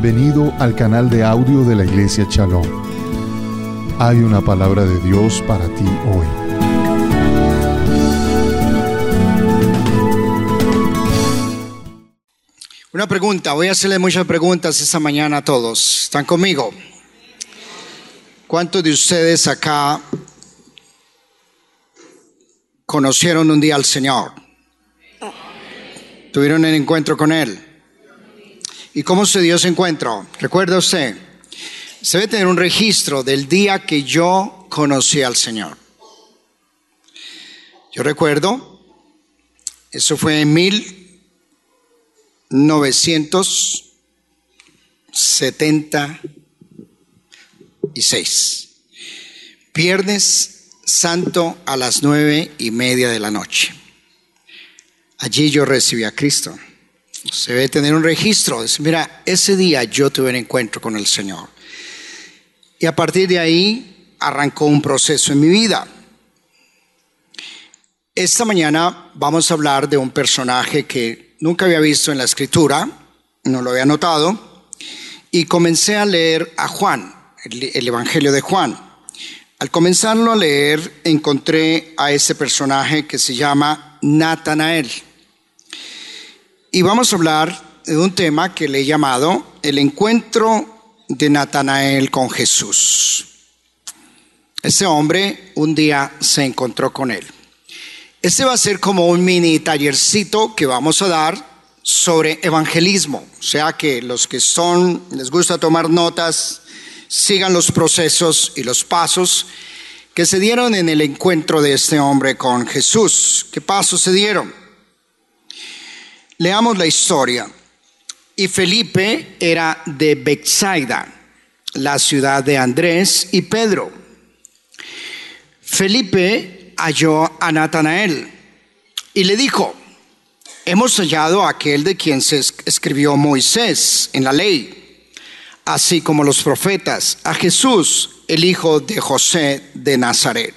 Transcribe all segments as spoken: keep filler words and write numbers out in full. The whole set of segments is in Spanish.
Bienvenido al canal de audio de la Iglesia Shalom. Hay una palabra de Dios para ti hoy. Una pregunta, voy a hacerle muchas preguntas esta mañana a todos. ¿Están conmigo? ¿Cuántos de ustedes acá conocieron un día al Señor? ¿Tuvieron el encuentro con Él? ¿Y cómo se dio ese encuentro? ¿Recuerda usted? Se debe tener un registro del día que yo conocí al Señor. Yo recuerdo, eso fue en mil novecientos setenta y seis. Viernes Santo a las nueve y media de la noche. Allí yo recibí a Cristo. Se debe tener un registro. Dice, mira, ese día yo tuve un encuentro con el Señor. Y a partir de ahí arrancó un proceso en mi vida. Esta mañana vamos a hablar de un personaje que nunca había visto en la Escritura, no lo había notado, y comencé a leer a Juan, el, el Evangelio de Juan. Al comenzarlo a leer, encontré a ese personaje que se llama Natanael. Y vamos a hablar de un tema que le he llamado el encuentro de Natanael con Jesús. Ese hombre un día se encontró con él. Este va a ser como un mini tallercito que vamos a dar sobre evangelismo. O sea que los que son, les gusta tomar notas, sigan los procesos y los pasos que se dieron en el encuentro de este hombre con Jesús. ¿Qué pasos se dieron? Leamos la historia. Y Felipe era de Betsaida, la ciudad de Andrés y Pedro. Felipe halló a Natanael y le dijo: hemos hallado a aquel de quien se escribió Moisés en la ley, así como los profetas, a Jesús, el hijo de José de Nazaret.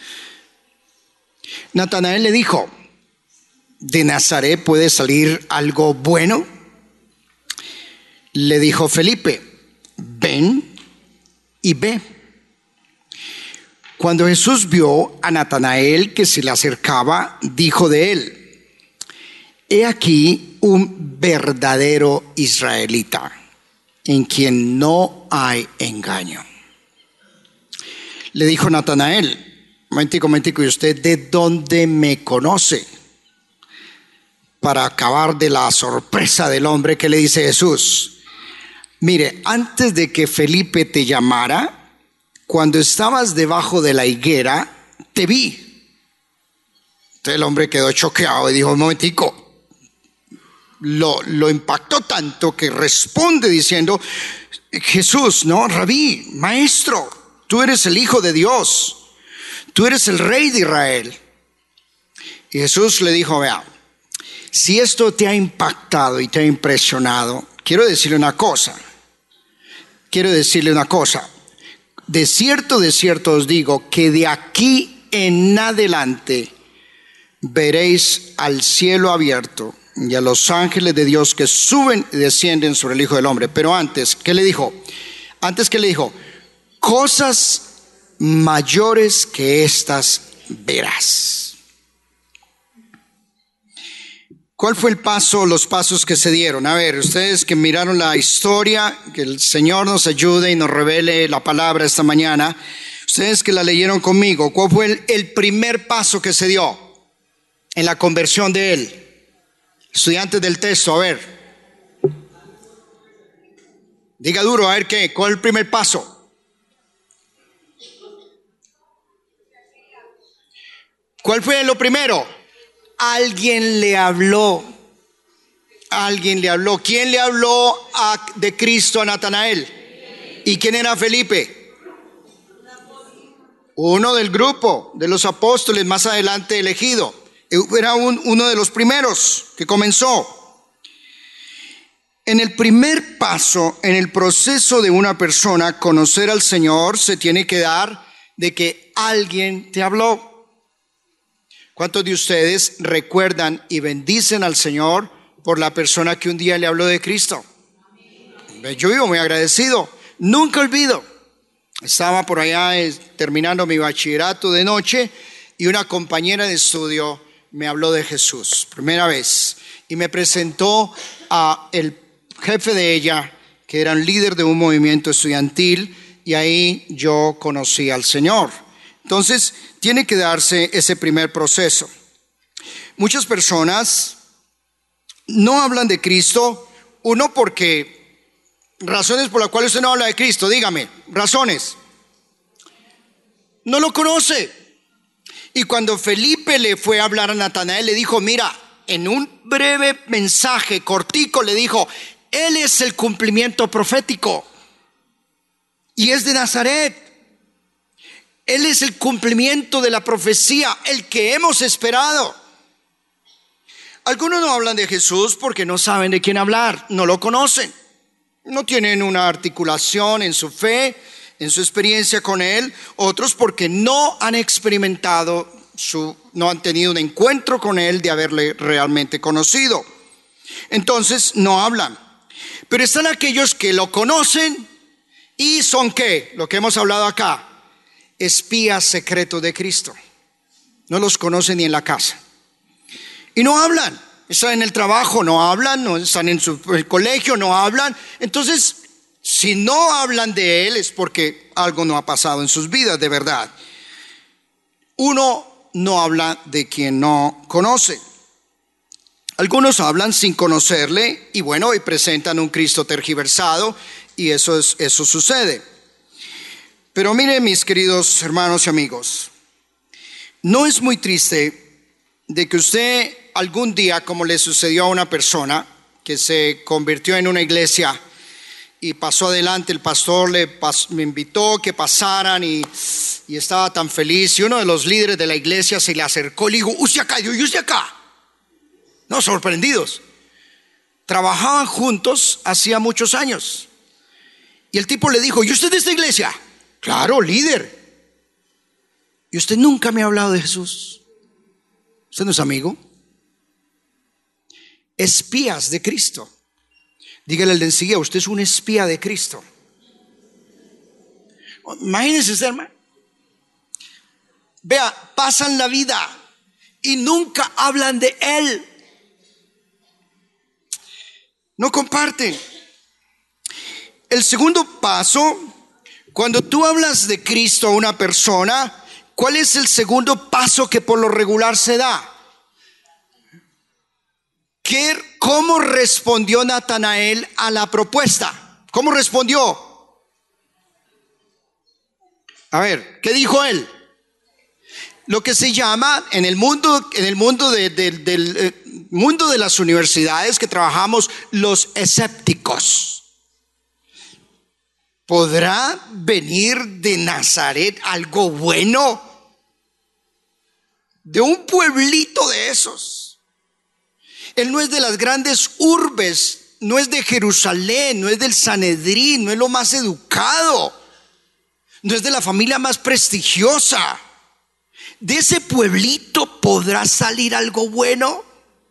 Natanael le dijo: ¿de Nazaret puede salir algo bueno? Le dijo Felipe: ven y ve. Cuando Jesús vio a Natanael que se le acercaba, dijo de él: he aquí un verdadero israelita, en quien no hay engaño. Le dijo Natanael: momentico, momentico, ¿y usted de dónde me conoce? Para acabar de la sorpresa del hombre, que le dice Jesús: mire, antes de que Felipe te llamara, cuando estabas debajo de la higuera, te vi. Entonces el hombre quedó choqueado y dijo: un momentico. Lo, lo impactó tanto que responde diciendo: Jesús, no, Rabí, maestro, tú eres el Hijo de Dios, tú eres el Rey de Israel. Y Jesús le dijo: vea, si esto te ha impactado y te ha impresionado, quiero decirle una cosa, quiero decirle una cosa. De cierto, de cierto os digo que de aquí en adelante veréis al cielo abierto y a los ángeles de Dios que suben y descienden sobre el Hijo del Hombre. Pero antes, ¿qué le dijo? Antes, ¿qué le dijo? Cosas mayores que estas verás. ¿Cuál fue el paso, los pasos que se dieron? A ver, ustedes que miraron la historia, que el Señor nos ayude y nos revele la palabra esta mañana. Ustedes que la leyeron conmigo, ¿cuál fue el, el primer paso que se dio en la conversión de él? Estudiantes del texto, a ver. Diga duro, a ver qué, ¿cuál es el primer paso? ¿Cuál fue lo primero? Alguien le habló. Alguien le habló. ¿Quién le habló a, de Cristo a Natanael? ¿Y quién era Felipe? Uno del grupo de los apóstoles más adelante elegido. Era un, uno de los primeros que comenzó. En el primer paso, en el proceso de una persona conocer al Señor, se tiene que dar de que alguien te habló. ¿Cuántos de ustedes recuerdan y bendicen al Señor por la persona que un día le habló de Cristo? Yo vivo muy agradecido. Nunca olvido. Estaba por allá eh, terminando mi bachillerato de noche y una compañera de estudio me habló de Jesús, primera vez, y me presentó a el jefe de ella, que era un líder de un movimiento estudiantil, y ahí yo conocí al Señor. Entonces, tiene que darse ese primer proceso. Muchas personas no hablan de Cristo, uno porque razones por las cuales usted no habla de Cristo, dígame, razones. No lo conoce. Y cuando Felipe le fue a hablar a Natanael, le dijo, mira, en un breve mensaje cortico le dijo, Él es el cumplimiento profético y es de Nazaret. Él es el cumplimiento de la profecía, el que hemos esperado. Algunos no hablan de Jesús porque no saben de quién hablar, no lo conocen. No tienen una articulación en su fe, en su experiencia con Él. Otros porque no han experimentado, su, no han tenido un encuentro con Él de haberle realmente conocido. Entonces no hablan. Pero están aquellos que lo conocen y son ¿qué? Lo que hemos hablado acá, espías secretos de Cristo. No los conocen ni en la casa. Y no hablan. Están en el trabajo, no hablan, no están en su el colegio, no hablan. Entonces, si no hablan de Él es porque algo no ha pasado en sus vidas de verdad. Uno no habla de quien no conoce. Algunos hablan sin conocerle y bueno, y presentan un Cristo tergiversado y eso es, eso sucede. Pero miren, mis queridos hermanos y amigos, no es muy triste de que usted algún día, como le sucedió a una persona que se convirtió en una iglesia y pasó adelante, el pastor le pas, me invitó que pasaran y, y estaba tan feliz, y uno de los líderes de la iglesia se le acercó y le dijo, usted acá, yo, usted acá. No, sorprendidos. Trabajaban juntos hacía muchos años. Y el tipo le dijo, ¿y usted de esta iglesia? Claro, líder. ¿Y usted nunca me ha hablado de Jesús? ¿Usted no es amigo? Espías de Cristo. Dígale al de enseguida, usted es un espía de Cristo. Imagínense usted, hermano. Vea, pasan la vida y nunca hablan de Él. No comparten. El segundo paso, cuando tú hablas de Cristo a una persona, ¿cuál es el segundo paso que por lo regular se da? ¿Qué, ¿Cómo respondió Natanael a la propuesta? ¿Cómo respondió? A ver, ¿qué dijo él? Lo que se llama en el mundo, en el mundo de, de, del eh, mundo de las universidades que trabajamos, los escépticos. ¿Podrá venir de Nazaret algo bueno? De un pueblito de esos. Él no es de las grandes urbes, no es de Jerusalén, no es del Sanedrín, no es lo más educado, no es de la familia más prestigiosa. ¿De ese pueblito podrá salir algo bueno?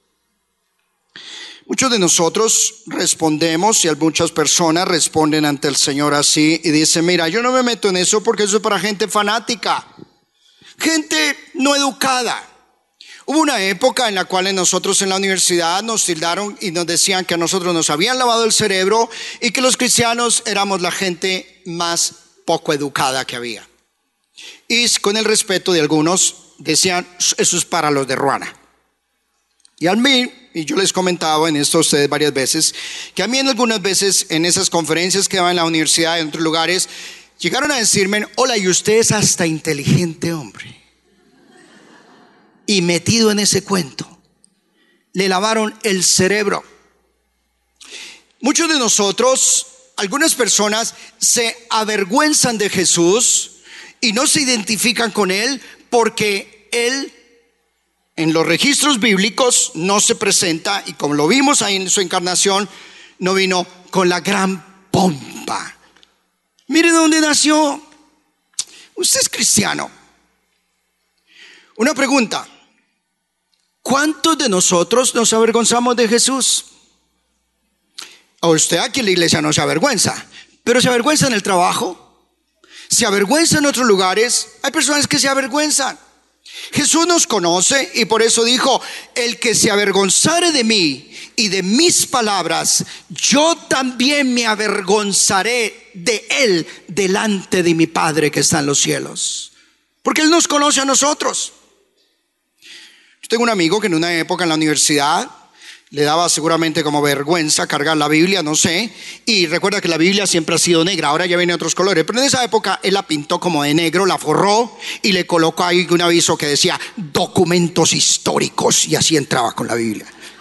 Muchos de nosotros respondemos, y muchas personas responden ante el Señor así y dicen, mira, yo no me meto en eso porque eso es para gente fanática, gente no educada. Hubo una época en la cual nosotros en la universidad nos tildaron y nos decían que a nosotros nos habían lavado el cerebro y que los cristianos éramos la gente más poco educada que había. Y con el respeto de algunos decían, eso es para los de Ruana. Y a mí, y yo les comentaba en esto a ustedes varias veces, que a mí en algunas veces en esas conferencias que daba en la universidad y en otros lugares, llegaron a decirme, hola, y usted es hasta inteligente, hombre. Y metido en ese cuento, le lavaron el cerebro. Muchos de nosotros, algunas personas se avergüenzan de Jesús y no se identifican con Él porque Él en los registros bíblicos no se presenta, y como lo vimos ahí en su encarnación, no vino con la gran pompa. Mire dónde nació. Usted es cristiano. Una pregunta. ¿Cuántos de nosotros nos avergonzamos de Jesús? A usted aquí en la iglesia no se avergüenza, pero se avergüenza en el trabajo, se avergüenza en otros lugares. Hay personas que se avergüenzan. Jesús nos conoce y por eso dijo: el que se avergonzare de mí y de mis palabras, yo también me avergonzaré de él delante de mi Padre que está en los cielos. Porque él nos conoce a nosotros. Yo tengo un amigo que en una época en la universidad le daba seguramente como vergüenza cargar la Biblia, no sé, y recuerda que la Biblia siempre ha sido negra, ahora ya viene otros colores, pero en esa época él la pintó como de negro, la forró y le colocó ahí un aviso que decía documentos históricos, y así entraba con la Biblia.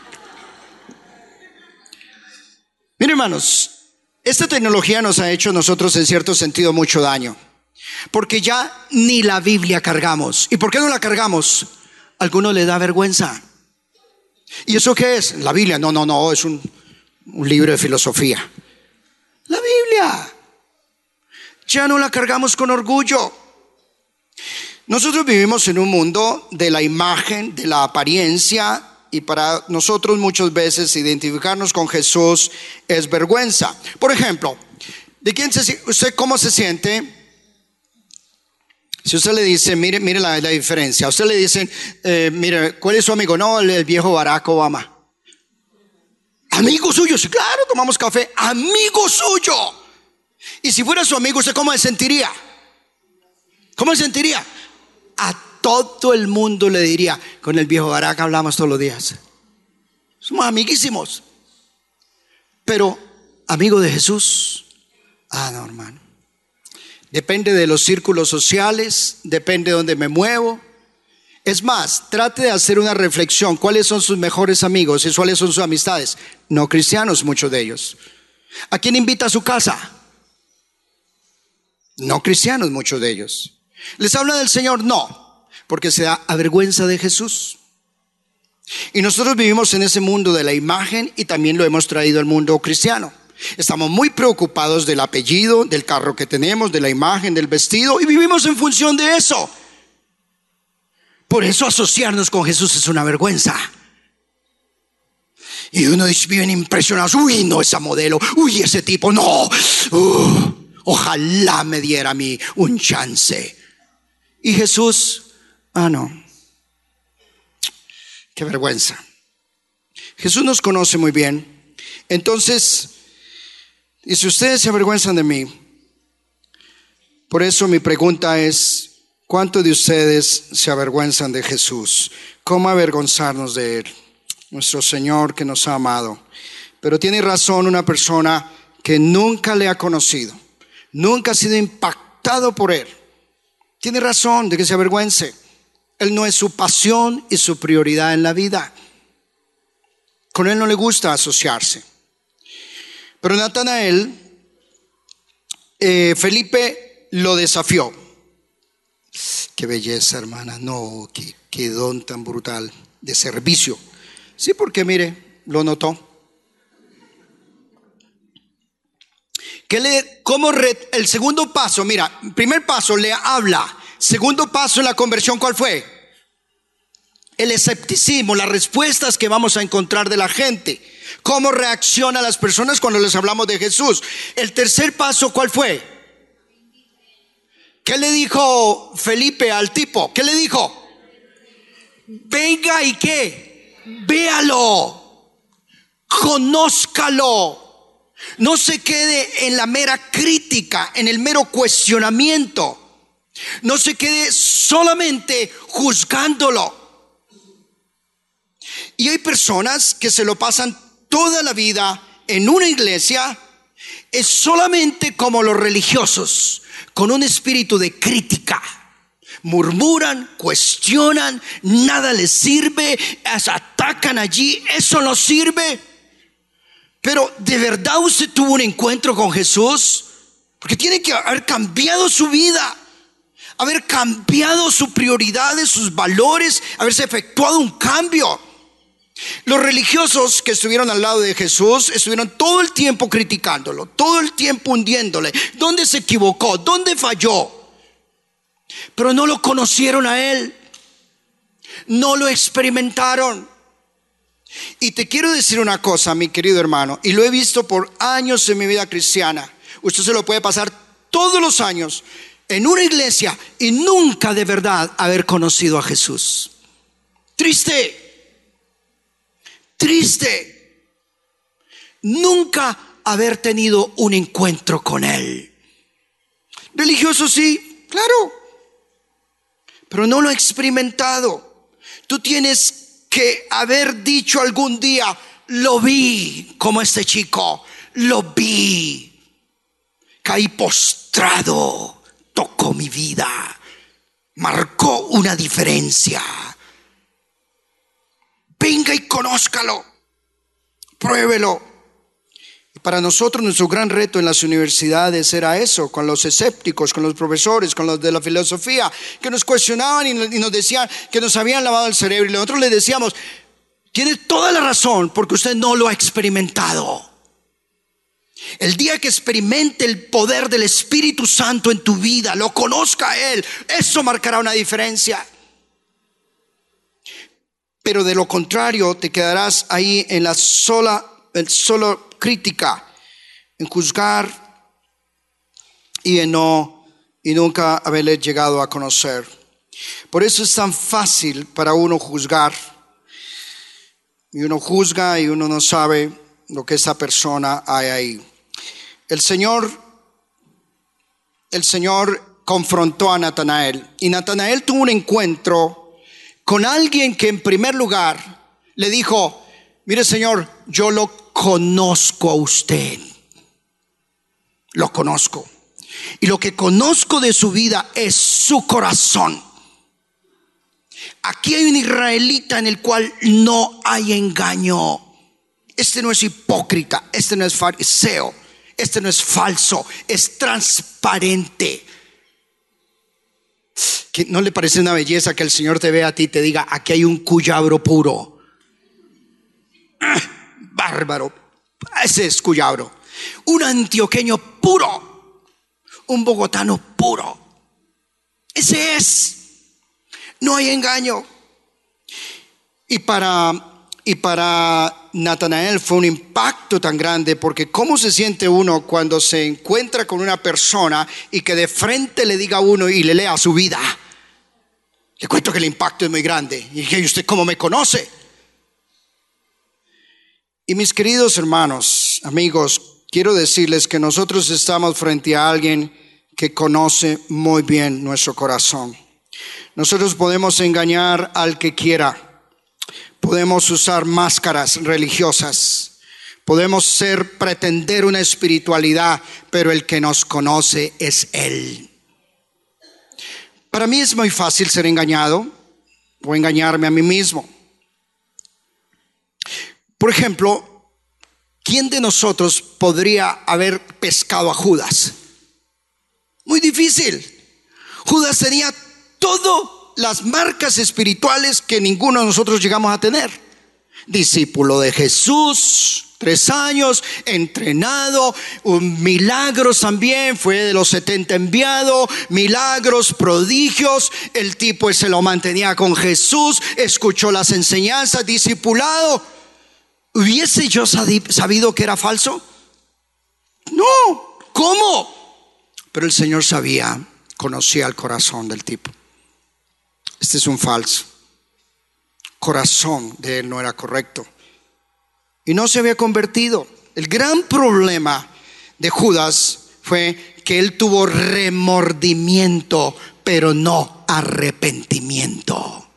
Miren, hermanos, esta tecnología nos ha hecho a nosotros en cierto sentido mucho daño, porque ya ni la Biblia cargamos. ¿Y por qué no la cargamos? A algunos les da vergüenza. ¿Y eso qué es? La Biblia. No, no, no, es un, un libro de filosofía. La Biblia. Ya no la cargamos con orgullo. Nosotros vivimos en un mundo de la imagen, de la apariencia, y para nosotros muchas veces identificarnos con Jesús es vergüenza. Por ejemplo, ¿de quién se, usted cómo se siente? Si usted le dice, mire, mire la, la diferencia. A usted le dicen, eh, mire, ¿cuál es su amigo? No, el, el viejo Barack Obama. Amigo suyo, sí, claro, tomamos café. Amigo suyo. Y si fuera su amigo, ¿usted cómo se sentiría? ¿Cómo se sentiría? A todo el mundo le diría, con el viejo Barack hablamos todos los días. Somos amiguísimos. Pero, amigo de Jesús, ah, no, hermano. Depende de los círculos sociales, depende de dónde me muevo. Es más, trate de hacer una reflexión. ¿Cuáles son sus mejores amigos y cuáles son sus amistades? No cristianos, muchos de ellos. ¿A quién invita a su casa? No cristianos, muchos de ellos. ¿Les habla del Señor? No, porque se da avergüenza de Jesús. Y nosotros vivimos en ese mundo de la imagen y también lo hemos traído al mundo cristiano. Estamos muy preocupados del apellido, del carro que tenemos, de la imagen, del vestido, y vivimos en función de eso. Por eso asociarnos con Jesús es una vergüenza. Y uno dice, viven impresionados, uy, no, esa modelo, uy, ese tipo, no, uh, ojalá me diera a mí un chance. Y Jesús, ah, no, qué vergüenza. Jesús nos conoce muy bien. Entonces, y si ustedes se avergüenzan de mí, por eso mi pregunta es, ¿cuántos de ustedes se avergüenzan de Jesús? ¿Cómo avergonzarnos de Él? Nuestro Señor que nos ha amado. Pero tiene razón una persona que nunca le ha conocido, nunca ha sido impactado por Él. Tiene razón de que se avergüence. Él no es su pasión y su prioridad en la vida. Con Él no le gusta asociarse. Pero Natanael, eh, Felipe lo desafió. Qué belleza, hermana. No, qué, qué don tan brutal de servicio. Sí, porque mire, lo notó. ¿Qué le, cómo re, el segundo paso, mira, primer paso le habla. Segundo paso en la conversión, ¿cuál fue? El escepticismo, las respuestas que vamos a encontrar de la gente. ¿Cómo reaccionan las personas cuando les hablamos de Jesús? El tercer paso, ¿cuál fue? ¿Qué le dijo Felipe al tipo? ¿Qué le dijo? Venga y qué, véalo, conózcalo. No se quede en la mera crítica, en el mero cuestionamiento. No se quede solamente juzgándolo. Y hay personas que se lo pasan toda la vida en una iglesia, es solamente como los religiosos, con un espíritu de crítica. Murmuran, cuestionan, nada les sirve, atacan allí, eso no sirve. Pero ¿de verdad usted tuvo un encuentro con Jesús? Porque tiene que haber cambiado su vida, haber cambiado sus prioridades, sus valores, haberse efectuado un cambio. Los religiosos que estuvieron al lado de Jesús estuvieron todo el tiempo criticándolo, todo el tiempo hundiéndole. ¿Dónde se equivocó? ¿Dónde falló? Pero no lo conocieron a Él, no lo experimentaron. Y te quiero decir una cosa, mi querido hermano, y lo he visto por años en mi vida cristiana. Usted se lo puede pasar todos los años en una iglesia y nunca de verdad haber conocido a Jesús. Triste, triste. Nunca haber tenido un encuentro con Él. Religioso sí, claro, pero no lo he experimentado. Tú tienes que haber dicho algún día, lo vi como este chico, lo vi, caí postrado, tocó mi vida, marcó una diferencia. Venga y conózcalo, pruébelo. Y para nosotros nuestro gran reto en las universidades era eso, con los escépticos, con los profesores, con los de la filosofía, que nos cuestionaban y nos decían que nos habían lavado el cerebro, y nosotros les decíamos, tiene toda la razón porque usted no lo ha experimentado. El día que experimente el poder del Espíritu Santo en tu vida, lo conozca a Él, eso marcará una diferencia. Pero de lo contrario te quedarás ahí en la sola, el solo crítica, en juzgar y en no y nunca haberle llegado a conocer. Por eso es tan fácil para uno juzgar, y uno juzga y uno no sabe lo que esa persona hay ahí. El Señor, el Señor confrontó a Natanael, y Natanael tuvo un encuentro con alguien que en primer lugar le dijo, mire Señor, yo lo conozco a usted, lo conozco, y lo que conozco de su vida es su corazón. Aquí hay un israelita en el cual no hay engaño. Este no es hipócrita, este no es fariseo, este no es falso, es transparente. ¿Que no le parece una belleza que el Señor te vea a ti y te diga, aquí hay un cuyabro puro? ¡Ah! Bárbaro, ese es cuyabro. Un antioqueño puro, un bogotano puro, ese es. No hay engaño. Y para, y para Natanael fue un impacto tan grande, porque ¿cómo se siente uno cuando se encuentra con una persona y que de frente le diga a uno y le lea su vida? Le cuento que el impacto es muy grande. Y dije, ¿y usted cómo me conoce? Y mis queridos hermanos, amigos, quiero decirles que nosotros estamos frente a alguien que conoce muy bien nuestro corazón. Nosotros podemos engañar al que quiera, podemos usar máscaras religiosas, podemos ser, pretender una espiritualidad, pero el que nos conoce es Él. Para mí es muy fácil ser engañado o engañarme a mí mismo. Por ejemplo, ¿quién de nosotros podría haber pescado a Judas? Muy difícil. Judas tenía todas las marcas espirituales que ninguno de nosotros llegamos a tener. Discípulo de Jesús, tres años, entrenado, un milagros también, fue de los setenta enviado, milagros, prodigios. El tipo se lo mantenía con Jesús, escuchó las enseñanzas, discipulado. ¿Hubiese yo sabido que era falso? No, ¿cómo? Pero el Señor sabía, conocía el corazón del tipo. Este es un falso. Corazón de él no era correcto. Y no se había convertido. El gran problema de Judas fue que él tuvo remordimiento, pero no arrepentimiento.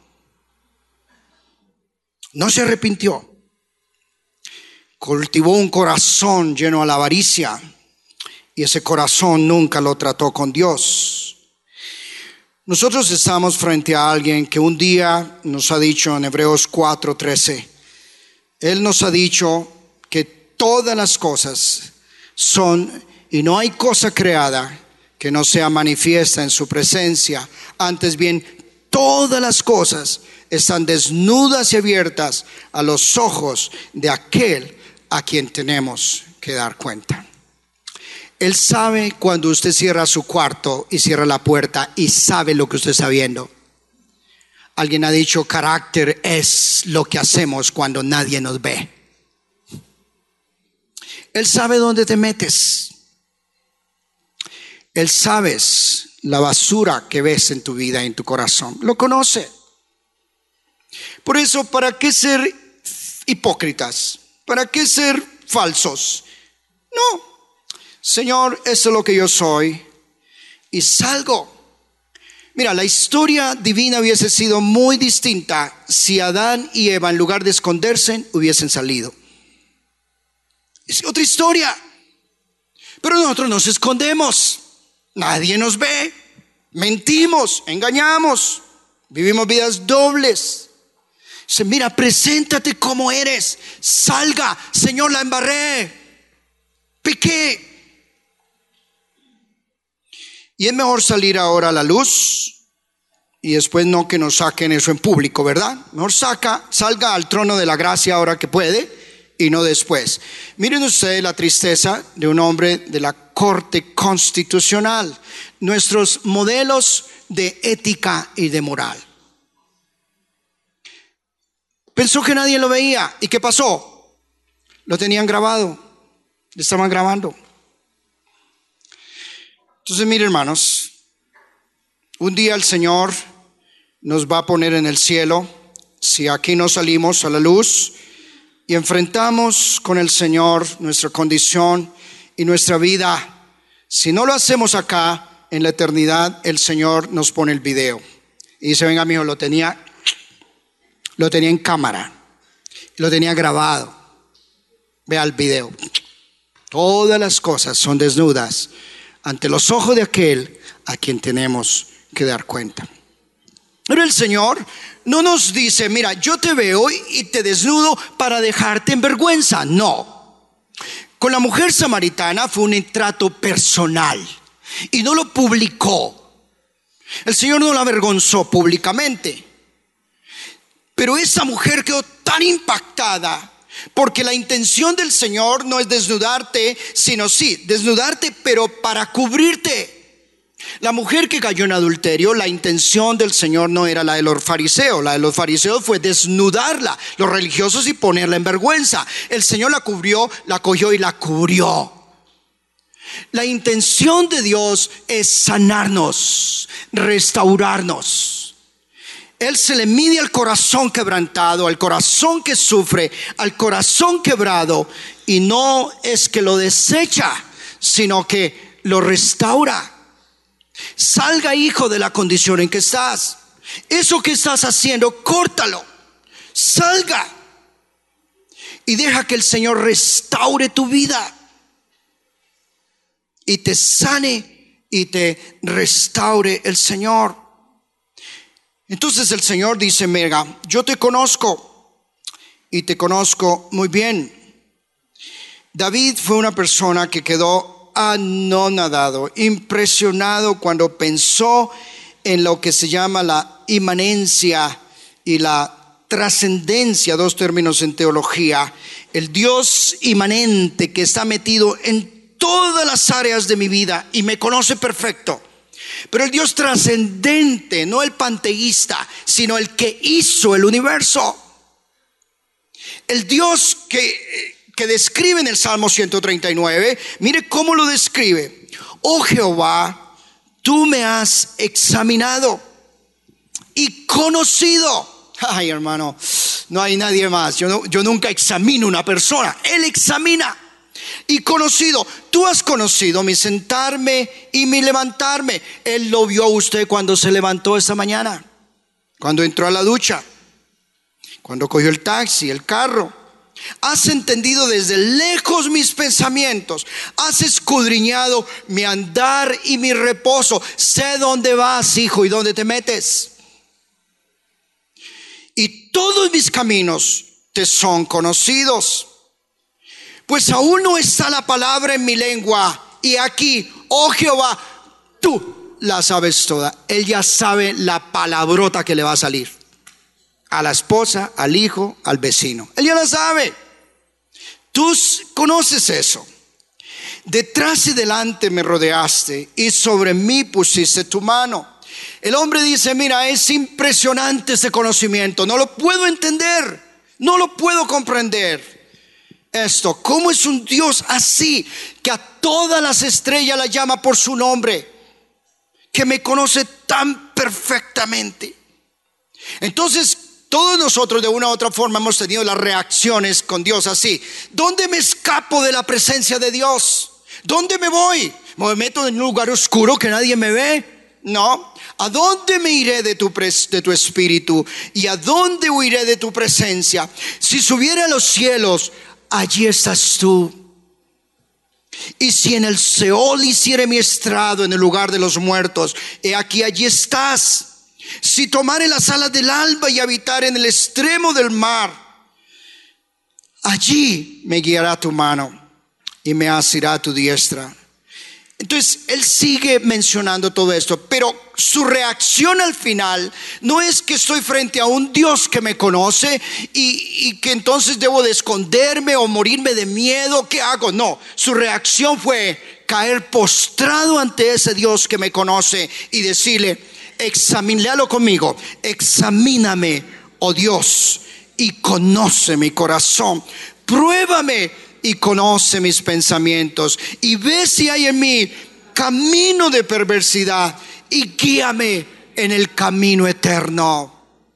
No se arrepintió. Cultivó un corazón lleno de la avaricia, y ese corazón nunca lo trató con Dios. Nosotros estamos frente a alguien que un día nos ha dicho en Hebreos cuatro trece, Él nos ha dicho que todas las cosas son, y no hay cosa creada que no sea manifiesta en su presencia. Antes bien, todas las cosas están desnudas y abiertas a los ojos de aquel a quien tenemos que dar cuenta. Él sabe cuando usted cierra su cuarto y cierra la puerta, y sabe lo que usted está viendo. Alguien ha dicho, carácter es lo que hacemos cuando nadie nos ve. Él sabe dónde te metes. Él sabe la basura que ves en tu vida y en tu corazón. Lo conoce. Por eso, ¿para qué ser hipócritas? ¿Para qué ser falsos? No. Señor, eso es lo que yo soy. Y salgo. Mira, la historia divina hubiese sido muy distinta si Adán y Eva, en lugar de esconderse, hubiesen salido. Es otra historia. Pero nosotros nos escondemos. Nadie nos ve. Mentimos, engañamos, vivimos vidas dobles. Dice, mira, preséntate como eres. Salga, Señor, la embarré, pequé. Y es mejor salir ahora a la luz y después no que nos saquen eso en público, ¿verdad? Mejor saca, salga al trono de la gracia ahora que puede y no después. Miren ustedes la tristeza de un hombre de la Corte Constitucional. Nuestros modelos de ética y de moral. Pensó que nadie lo veía. ¿Y qué pasó? Lo tenían grabado. Le estaban grabando. Entonces, miren, hermanos, un día el Señor nos va a poner en el cielo, si aquí no salimos a la luz y enfrentamos con el Señor nuestra condición y nuestra vida. Si no lo hacemos acá, en la eternidad, el Señor nos pone el video. Y dice, venga, mijo, lo tenía, lo tenía en cámara, lo tenía grabado. Vea el video. Todas las cosas son desnudas ante los ojos de aquel a quien tenemos que dar cuenta. Pero el Señor no nos dice, mira, yo te veo y te desnudo para dejarte en vergüenza. No. Con la mujer samaritana fue un trato personal y no lo publicó. El Señor no la avergonzó públicamente. Pero esa mujer quedó tan impactada porque la intención del Señor no es desnudarte, sino sí, desnudarte, pero para cubrirte. La mujer que cayó en adulterio, la intención del Señor no era la de los fariseos. La de los fariseos fue desnudarla, los religiosos, y ponerla en vergüenza. El Señor la cubrió, la cogió y la cubrió. La intención de Dios es sanarnos, restaurarnos. Él se le mide al corazón quebrantado, al corazón que sufre, al corazón quebrado, y no es que lo desecha, sino que lo restaura. Salga, hijo, de la condición en que estás. Eso que estás haciendo, córtalo. Salga y deja que el Señor restaure tu vida y te sane y te restaure el Señor. Entonces el Señor dice, mira, yo te conozco y te conozco muy bien. David fue una persona que quedó anonadado, impresionado cuando pensó en lo que se llama la inmanencia y la trascendencia, dos términos en teología. El Dios inmanente que está metido en todas las áreas de mi vida y me conoce perfecto. Pero el Dios trascendente, no el panteísta, sino el que hizo el universo. El Dios que, que describe en el Salmo ciento treinta y nueve, mire cómo lo describe. Oh Jehová, tú me has examinado y conocido. Ay, hermano, no hay nadie más. Yo, no, yo nunca examino una persona. Él examina. Y conocido, tú has conocido mi sentarme y mi levantarme. Él lo vio a usted cuando se levantó esta mañana, cuando entró a la ducha, cuando cogió el taxi, el carro. Has entendido desde lejos mis pensamientos. Has escudriñado mi andar y mi reposo. Sé dónde vas, hijo, y dónde te metes. Y todos mis caminos te son conocidos. Pues aún no está la palabra en mi lengua. Y aquí, oh Jehová, tú la sabes toda. Él ya sabe la palabrota que le va a salir a la esposa, al hijo, al vecino. Él ya la sabe. Tú conoces eso. Detrás y delante me rodeaste y sobre mí pusiste tu mano. El hombre dice, mira, es impresionante este conocimiento, no lo puedo entender, no lo puedo comprender. Esto, ¿cómo es un Dios así, que a todas las estrellas las llama por su nombre, que me conoce tan perfectamente? Entonces, todos nosotros de una u otra forma hemos tenido las reacciones con Dios así. ¿Dónde me escapo de la presencia de Dios? ¿Dónde me voy? ¿Me meto en un lugar oscuro que nadie me ve? No. ¿A dónde me iré de tu, pres- de tu espíritu? ¿Y a dónde huiré de tu presencia? Si subiera a los cielos, allí estás tú. Y si en el Seol hiciere mi estrado, en el lugar de los muertos, he aquí allí estás. Si tomare las alas del alba y habitar en el extremo del mar, allí me guiará tu mano y me asirá tu diestra. Entonces él sigue mencionando todo esto, pero su reacción al final no es que estoy frente a un Dios que me conoce y, y que entonces debo de esconderme o morirme de miedo. ¿Qué hago? No, su reacción fue caer postrado ante ese Dios que me conoce y decirle, examínalo conmigo, examíname, oh Dios, y conoce mi corazón, pruébame y conoce mis pensamientos, y ve si hay en mí camino de perversidad, y guíame en el camino eterno.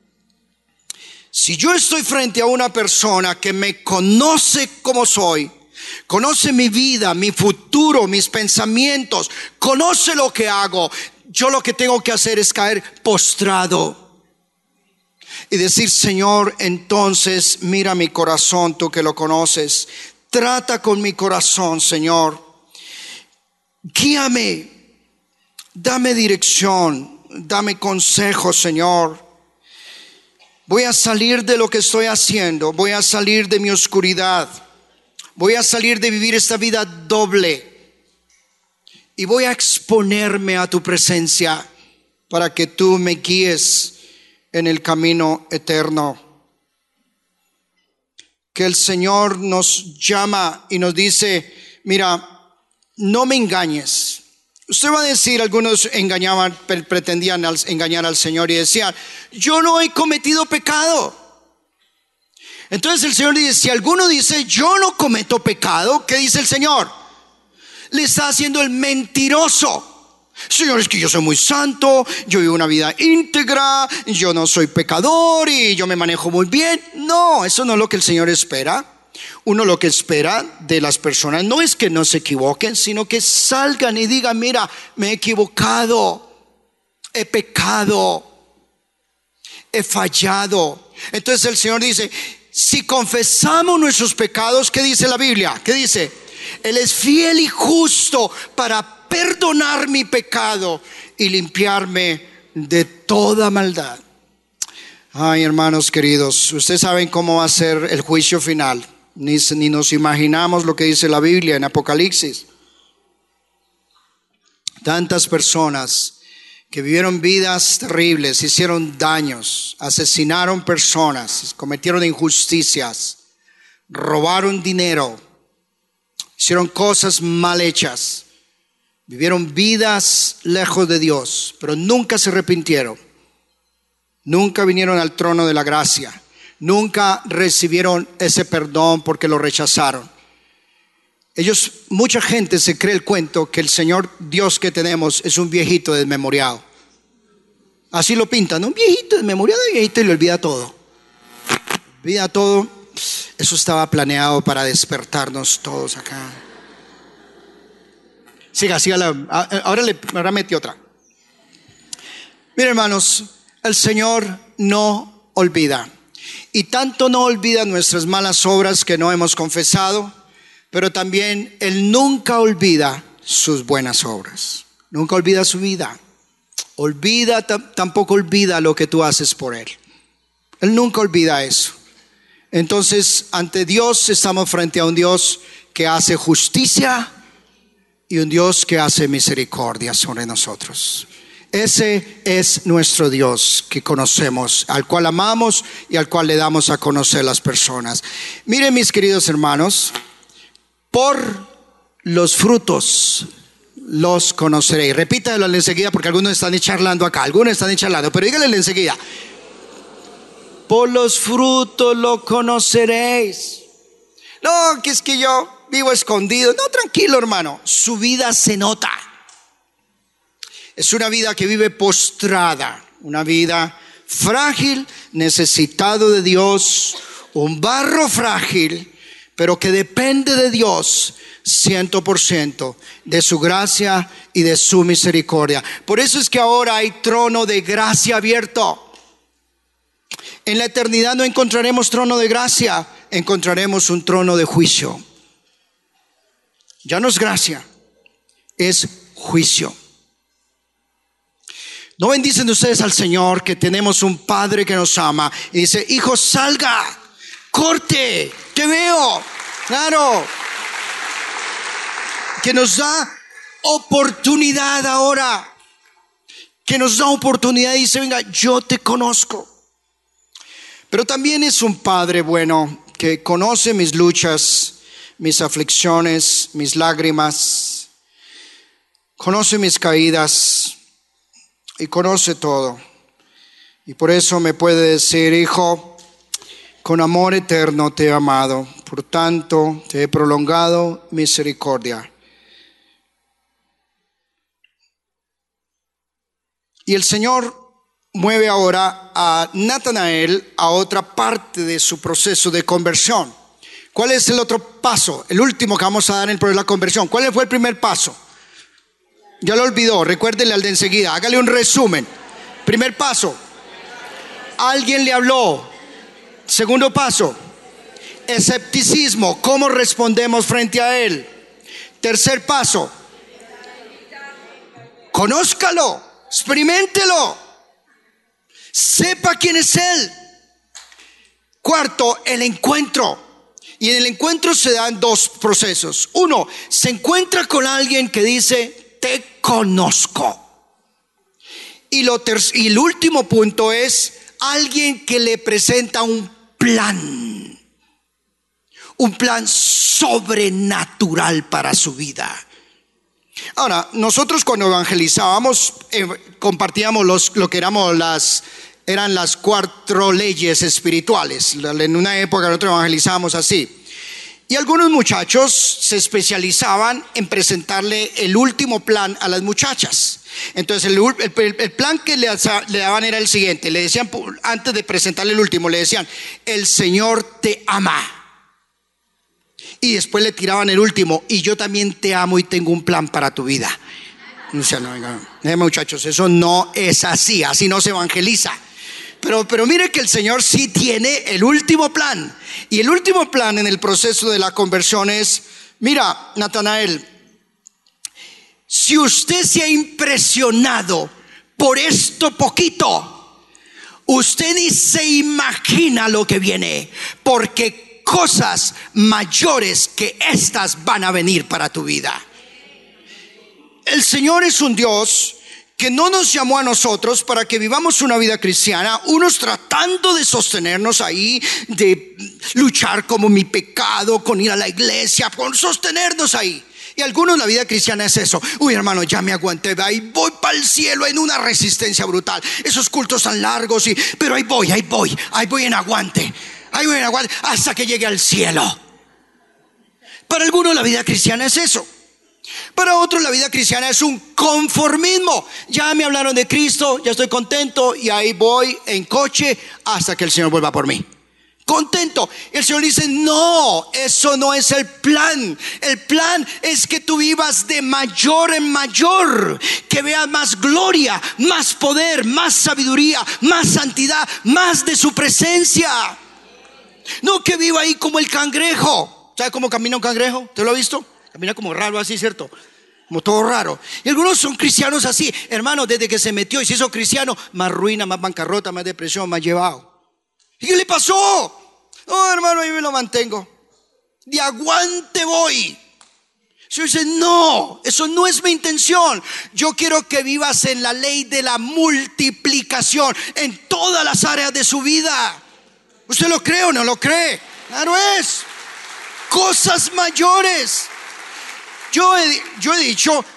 Si yo estoy frente a una persona que me conoce como soy, conoce mi vida, mi futuro, mis pensamientos, conoce lo que hago, yo lo que tengo que hacer es caer postrado y decir, Señor, entonces mira mi corazón, tú que lo conoces. Trata con mi corazón, Señor. Guíame, dame dirección, dame consejo, Señor. Voy a salir de lo que estoy haciendo, voy a salir de mi oscuridad, voy a salir de vivir esta vida doble y voy a exponerme a tu presencia para que tú me guíes en el camino eterno. Que el Señor nos llama y nos dice, mira, no me engañes. Usted va a decir, algunos engañaban, pretendían engañar al Señor y decían, yo no he cometido pecado. Entonces el Señor dice, si alguno dice, yo no cometo pecado, ¿qué dice el Señor? Le está haciendo el mentiroso. Señor, es que yo soy muy santo, yo vivo una vida íntegra, yo no soy pecador y yo me manejo muy bien. No, eso no es lo que el Señor espera. Uno lo que espera de las personas no es que no se equivoquen, sino que salgan y digan, mira, me he equivocado, he pecado, he fallado. Entonces el Señor dice, si confesamos nuestros pecados, ¿qué dice la Biblia? ¿Qué dice? Él es fiel y justo para perdonar mi pecado y limpiarme de toda maldad. Ay, hermanos queridos, ustedes saben cómo va a ser el juicio final. Ni, ni nos imaginamos lo que dice la Biblia en Apocalipsis. Tantas personas que vivieron vidas terribles, hicieron daños, asesinaron personas, cometieron injusticias, robaron dinero, hicieron cosas mal hechas, vivieron vidas lejos de Dios, pero nunca se arrepintieron, nunca vinieron al trono de la gracia, nunca recibieron ese perdón porque lo rechazaron. Ellos, mucha gente se cree el cuento que el Señor Dios que tenemos es un viejito desmemoriado. Así lo pintan, ¿no? Un viejito desmemoriado, un viejito y le olvida todo. Olvida todo. Eso estaba planeado para despertarnos todos acá. Siga, siga. La, ahora le ahora metí otra. Miren, hermanos, el Señor no olvida. Y tanto no olvida nuestras malas obras que no hemos confesado, pero también Él nunca olvida sus buenas obras. Nunca olvida su vida. Olvida, tampoco olvida lo que tú haces por Él. Él nunca olvida eso. Entonces, ante Dios estamos frente a un Dios que hace justicia y un Dios que hace misericordia sobre nosotros. Ese es nuestro Dios que conocemos, al cual amamos y al cual le damos a conocer las personas. Miren, mis queridos hermanos, por los frutos los conoceréis. Repítalo enseguida porque algunos están charlando acá, algunos están charlando, pero díganle enseguida. Por los frutos lo conoceréis. No, que es que yo vivo escondido. No, tranquilo, hermano. Su vida se nota. Es una vida que vive postrada, una vida frágil, necesitado de Dios, un barro frágil, pero que depende de Dios ciento por ciento, de su gracia y de su misericordia. Por eso es que ahora hay trono de gracia abierto. En la eternidad no encontraremos trono de gracia, encontraremos un trono de juicio. Ya no es gracia, es juicio. ¿No bendicen ustedes al Señor que tenemos un Padre que nos ama y dice: hijo, salga, corte, te veo? Claro, que nos da oportunidad ahora, que nos da oportunidad y dice: venga, yo te conozco. Pero también es un Padre bueno que conoce mis luchas, mis aflicciones, mis lágrimas, conoce mis caídas y conoce todo. Y por eso me puede decir: hijo, con amor eterno te he amado, por tanto te he prolongado misericordia. Y el Señor mueve ahora a Natanael a otra parte de su proceso de conversión. ¿Cuál es el otro paso? El último que vamos a dar en el proceso de la conversión. ¿Cuál fue el primer paso? Ya lo olvidó, recuérdele al de enseguida, hágale un resumen. Primer paso, alguien le habló. Segundo paso, escepticismo, ¿cómo respondemos frente a él? Tercer paso, conózcalo, experiméntelo, sepa quién es él. Cuarto, el encuentro. Y en el encuentro se dan dos procesos. Uno, se encuentra con alguien que dice: te conozco. Y, lo ter- y el último punto es alguien que le presenta un plan. Un plan sobrenatural para su vida. Ahora, nosotros cuando evangelizábamos, eh, compartíamos los, lo que éramos las, eran las cuatro leyes espirituales. En una época nosotros evangelizábamos así. Y algunos muchachos se especializaban en presentarle el último plan a las muchachas. Entonces el, el, el plan que le, le daban era el siguiente. Le decían, antes de presentarle el último, le decían: el Señor te ama. Y después le tiraban el último: y yo también te amo y tengo un plan para tu vida. O sea, no, venga, no, muchachos, eso no es así, así no se evangeliza. Pero, pero mire que el Señor sí tiene el último plan. Y el último plan en el proceso de la conversión es: mira, Natanael, si usted se ha impresionado por esto poquito, usted ni se imagina lo que viene, porque cosas mayores que estas van a venir para tu vida. El Señor es un Dios que no nos llamó a nosotros para que vivamos una vida cristiana, unos tratando de sostenernos ahí, de luchar como mi pecado, con ir a la iglesia, con sostenernos ahí. Y algunos, la vida cristiana es eso: uy, hermano, ya me aguanté, ahí voy para el cielo en una resistencia brutal, esos cultos tan largos, y, pero ahí voy, ahí voy, ahí voy en aguante, ahí voy en aguante hasta que llegue al cielo. Para algunos la vida cristiana es eso. Para otros la vida cristiana es un conformismo. Ya me hablaron de Cristo, ya estoy contento, y ahí voy en coche hasta que el Señor vuelva por mí. Contento. El Señor dice: no, eso no es el plan. El plan es que tú vivas de mayor en mayor, que veas más gloria, más poder, más sabiduría, más santidad, más de su presencia. No que viva ahí como el cangrejo. ¿Sabe cómo camina un cangrejo? ¿Te lo ha visto? Camina como raro así, ¿cierto? Como todo raro. Y algunos son cristianos así, hermano, desde que se metió y se hizo cristiano, más ruina, más bancarrota, más depresión, más llevado. ¿Y qué le pasó? No, hermano, ahí me lo mantengo. De aguante voy. El Señor dice: no, eso no es mi intención. Yo quiero que vivas en la ley de la multiplicación en todas las áreas de su vida. ¿Usted lo cree o no lo cree? Claro es. Cosas mayores. Yo he, yo he dicho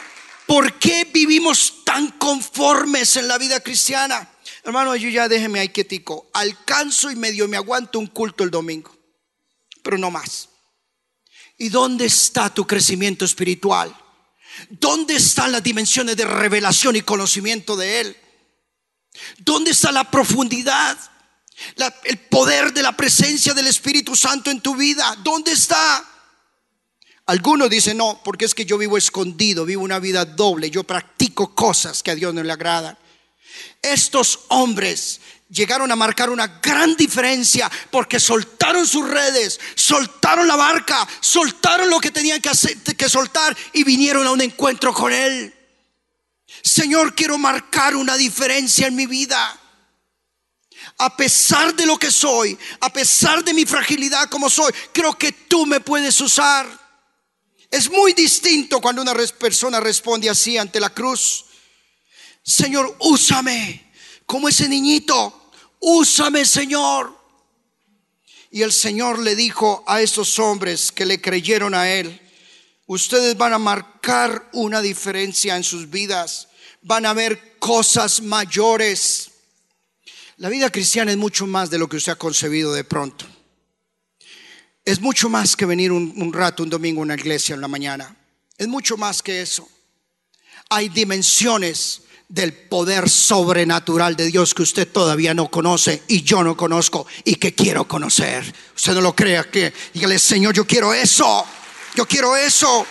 ¿Por qué vivimos tan conformes en la vida cristiana? Hermano, yo ya déjeme ahí quietico. Alcanzo y medio me aguanto un culto el domingo, pero no más. ¿Y dónde está tu crecimiento espiritual? ¿Dónde están las dimensiones de revelación y conocimiento de Él? ¿Dónde está la profundidad? La, el poder de la presencia del Espíritu Santo en tu vida. ¿Dónde está? Algunos dicen no, porque es que yo vivo escondido, vivo una vida doble, yo practico cosas que a Dios no le agradan. Estos hombres llegaron a marcar una gran diferencia porque soltaron sus redes, soltaron la barca, soltaron lo que tenían que hacer, que soltar, y vinieron a un encuentro con Él. Señor, quiero marcar una diferencia en mi vida. A pesar de lo que soy, a pesar de mi fragilidad como soy, creo que tú me puedes usar. Es muy distinto cuando una persona responde así ante la cruz: Señor, úsame como ese niñito, úsame, Señor. Y el Señor le dijo a esos hombres que le creyeron a Él: ustedes van a marcar una diferencia en sus vidas, van a ver cosas mayores. La vida cristiana es mucho más de lo que usted ha concebido de pronto. Es mucho más que venir un, un rato, un domingo a una iglesia en la mañana. Es mucho más que eso. Hay dimensiones del poder sobrenatural de Dios que usted todavía no conoce y yo no conozco y que quiero conocer. Usted no lo crea, que dígale: Señor, yo quiero eso, yo quiero eso.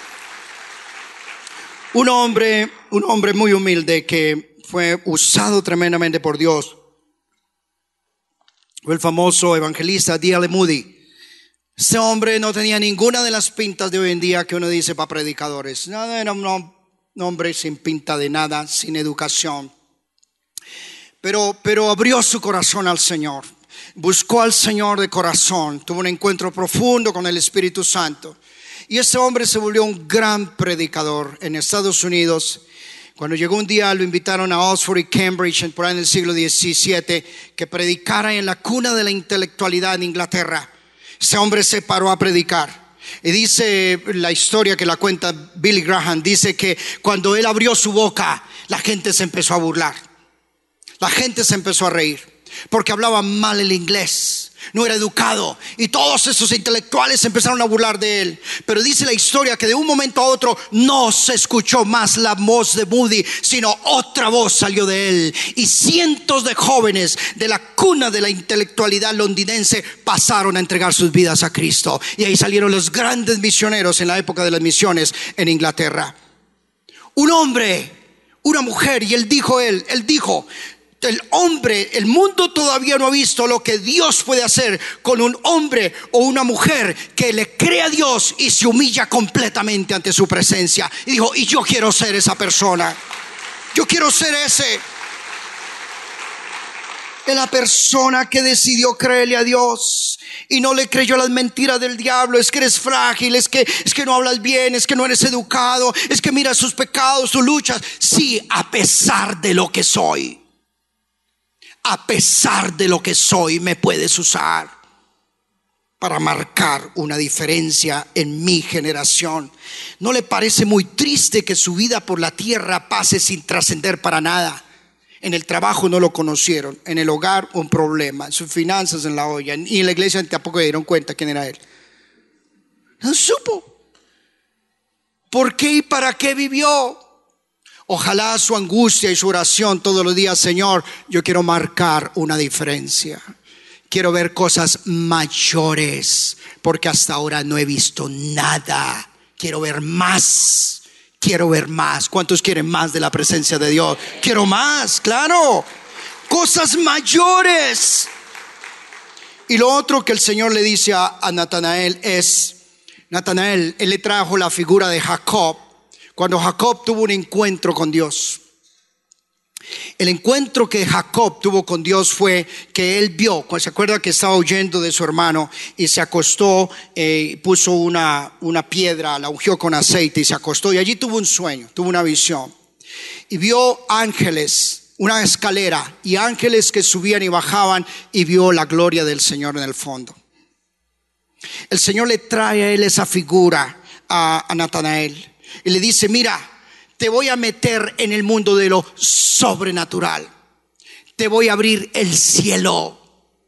Un hombre, un hombre muy humilde que fue usado tremendamente por Dios fue el famoso evangelista D L Moody. Ese hombre no tenía ninguna de las pintas de hoy en día que uno dice para predicadores. Nada, era un hombre sin pinta de nada, sin educación. Pero, pero abrió su corazón al Señor. Buscó al Señor de corazón. Tuvo un encuentro profundo con el Espíritu Santo. Y ese hombre se volvió un gran predicador en Estados Unidos. Cuando llegó un día, lo invitaron a Oxford y Cambridge, por ahí en el siglo diecisiete, que predicara en la cuna de la intelectualidad en Inglaterra. Ese hombre se paró a predicar. Y dice la historia que la cuenta Billy Graham, dice que cuando él abrió su boca, la gente se empezó a burlar. La gente se empezó a reír porque hablaba mal el inglés, no era educado, y todos esos intelectuales empezaron a burlar de él. Pero dice la historia que de un momento a otro no se escuchó más la voz de Moody, sino otra voz salió de él, y cientos de jóvenes de la cuna de la intelectualidad londinense pasaron a entregar sus vidas a Cristo, y ahí salieron los grandes misioneros en la época de las misiones en Inglaterra. Un hombre, una mujer, y él dijo él, él dijo el hombre, el mundo todavía no ha visto lo que Dios puede hacer con un hombre o una mujer que le cree a Dios y se humilla completamente ante su presencia. Y dijo: y yo quiero ser esa persona, yo quiero ser ese. Es la persona que decidió creerle a Dios y no le creyó las mentiras del diablo. Es que eres frágil, es que, es que no hablas bien, es que no eres educado, es que mira sus pecados, sus luchas. Sí, a pesar de lo que soy, a pesar de lo que soy, me puedes usar para marcar una diferencia en mi generación. ¿No le parece muy triste que su vida por la tierra pase sin trascender para nada? En el trabajo no lo conocieron, en el hogar un problema, en sus finanzas en la olla, y en la iglesia tampoco se dieron cuenta quién era él. No supo por qué y para qué vivió. Ojalá su angustia y su oración todos los días: Señor, yo quiero marcar una diferencia, quiero ver cosas mayores, porque hasta ahora no he visto nada. Quiero ver más, quiero ver más. ¿Cuántos quieren más de la presencia de Dios? Quiero más, claro, cosas mayores. Y lo otro que el Señor le dice a, a Natanael es: Natanael, él le trajo la figura de Jacob. Cuando Jacob tuvo un encuentro con Dios, el encuentro que Jacob tuvo con Dios fue que él vio, ¿se acuerda que estaba huyendo de su hermano y se acostó, eh, puso una, una piedra, la ungió con aceite y se acostó, y allí tuvo un sueño, tuvo una visión y vio ángeles, una escalera y ángeles que subían y bajaban, y vio la gloria del Señor en el fondo. El Señor le trae a él esa figura a, a Natanael y le dice: mira, te voy a meter en el mundo de lo sobrenatural. Te voy a abrir el cielo.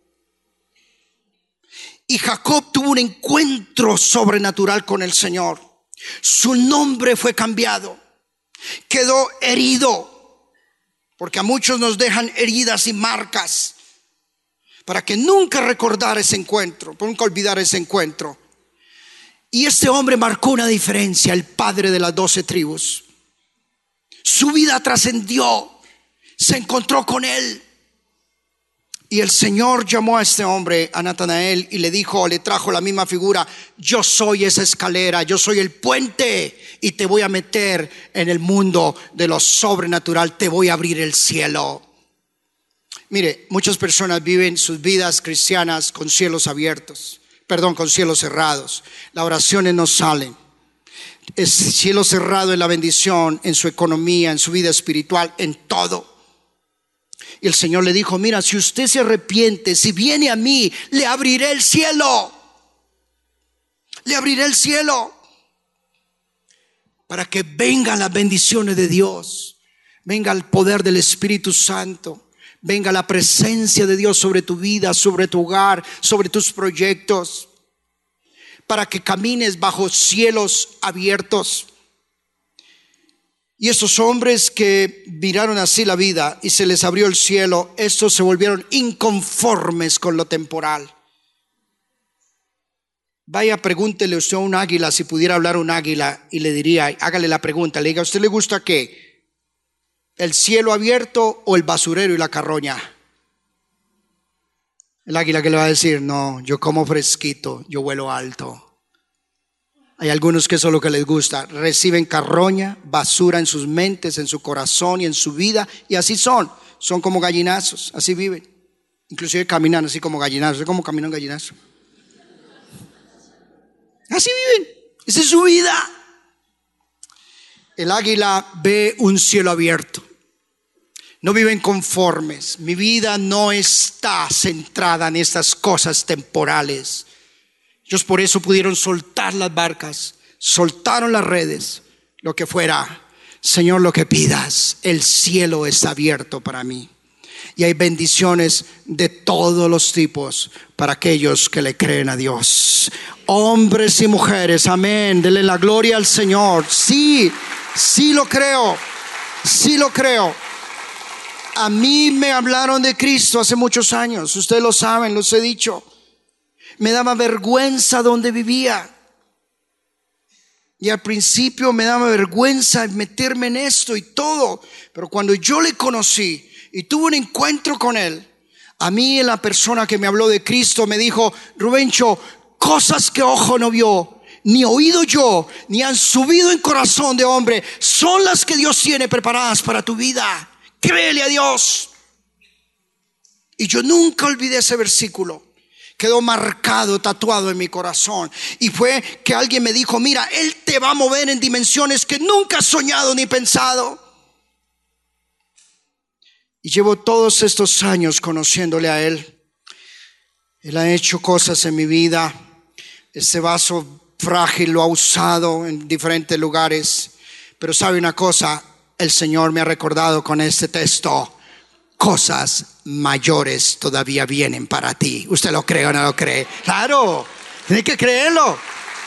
Y Jacob tuvo un encuentro sobrenatural con el Señor. Su nombre fue cambiado. Quedó herido, porque a muchos nos dejan heridas y marcas para que nunca recordar ese encuentro, nunca olvidar ese encuentro. Y este hombre marcó una diferencia, el padre de las doce tribus. Su vida trascendió, se encontró con él. Y el Señor llamó a este hombre, a Natanael, y le dijo, le trajo la misma figura: yo soy esa escalera, yo soy el puente, y te voy a meter en el mundo de lo sobrenatural, te voy a abrir el cielo. Mire, muchas personas viven sus vidas cristianas con cielos abiertos, perdón, con cielos cerrados. Las oraciones no salen. Es cielo cerrado en la bendición, en su economía, en su vida espiritual, en todo. Y el Señor le dijo: mira, si usted se arrepiente, si viene a mí, le abriré el cielo. Le abriré el cielo para que vengan las bendiciones de Dios, venga el poder del Espíritu Santo, venga la presencia de Dios sobre tu vida, sobre tu hogar, sobre tus proyectos, para que camines bajo cielos abiertos. Y estos hombres que miraron así la vida y se les abrió el cielo, estos se volvieron inconformes con lo temporal. Vaya, pregúntele usted a un águila, si pudiera hablar un águila, y le diría, hágale la pregunta, le diga: ¿a usted le gusta qué? ¿El cielo abierto o el basurero y la carroña? El águila, ¿qué le va a decir? No, yo como fresquito, yo vuelo alto. Hay algunos que eso es lo que les gusta, reciben carroña, basura en sus mentes, en su corazón y en su vida, y así son, son como gallinazos, así viven. Inclusive caminan así como gallinazos. ¿Cómo camina un gallinazo? Así viven, esa es su vida. El águila ve un cielo abierto. No viven conformes. Mi vida no está centrada en estas cosas temporales. Ellos por eso pudieron soltar las barcas, soltaron las redes, lo que fuera. Señor, lo que pidas, el cielo está abierto para mí. Y hay bendiciones de todos los tipos para aquellos que le creen a Dios. Hombres y mujeres, amén, denle la gloria al Señor. Sí, sí lo creo, sí lo creo. A mí me hablaron de Cristo hace muchos años, ustedes lo saben, los he dicho. Me daba vergüenza donde vivía. Y al principio me daba vergüenza meterme en esto y todo. Pero cuando yo le conocí y tuve un encuentro con él, a mí la persona que me habló de Cristo me dijo: Rubencho, cosas que ojo no vio, ni oído yo, ni han subido en corazón de hombre, son las que Dios tiene preparadas para tu vida. Créele a Dios. Y yo nunca olvidé ese versículo. Quedó marcado, tatuado en mi corazón. Y fue que alguien me dijo: mira, Él te va a mover en dimensiones que nunca has soñado ni pensado. Y llevo todos estos años conociéndole a Él. Él ha hecho cosas en mi vida. Este vaso frágil lo ha usado en diferentes lugares. Pero sabe una cosa, el Señor me ha recordado con este texto: cosas mayores todavía vienen para ti. ¿Usted lo cree o no lo cree? Claro, tiene que creerlo.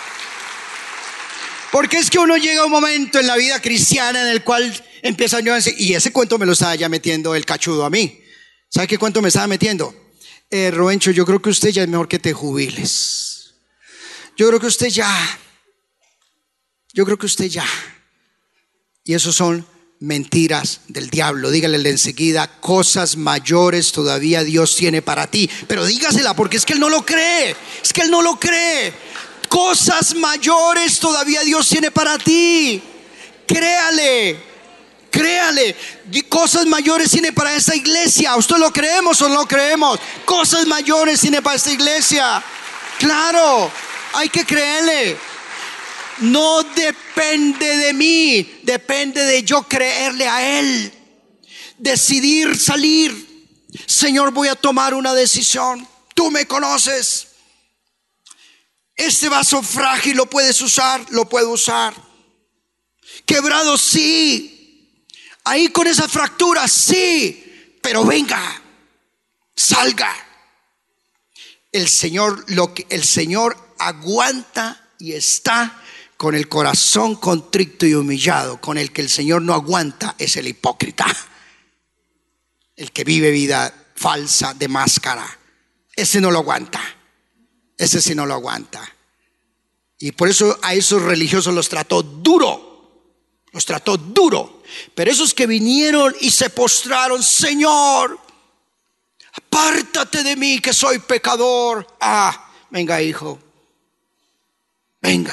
Porque es que uno llega a un momento en la vida cristiana en el cual empieza yo a decir, y ese cuento me lo estaba ya metiendo el cachudo a mí. ¿Sabe qué cuento me estaba metiendo? Eh, Rubencho, yo creo que usted ya es mejor que te jubiles. Yo creo que usted ya. Yo creo que usted ya. Y esos son mentiras del diablo. Dígale de enseguida: cosas mayores todavía Dios tiene para ti. Pero dígasela, porque es que él no lo cree. Es que él no lo cree. Cosas mayores todavía Dios tiene para ti. Créale, créale. Cosas mayores tiene para esta iglesia. ¿Usted lo creemos o no lo creemos? Cosas mayores tiene para esta iglesia. Claro, hay que creerle. No depende de mí, depende de yo creerle a Él. Decidir salir. Señor, voy a tomar una decisión. Tú me conoces. Este vaso frágil lo puedes usar, lo puedo usar. quebrado, sí. Ahí con esa fractura, sí. Pero venga, salga. El Señor, lo que el Señor aguanta y está con el corazón contrito y humillado. Con el que el Señor no aguanta es el hipócrita, el que vive vida falsa de máscara. Ese no lo aguanta. Ese sí no lo aguanta. Y por eso a esos religiosos los trató duro. Los trató duro. Pero esos que vinieron y se postraron: Señor, apártate de mí que soy pecador. Ah, venga, hijo, venga.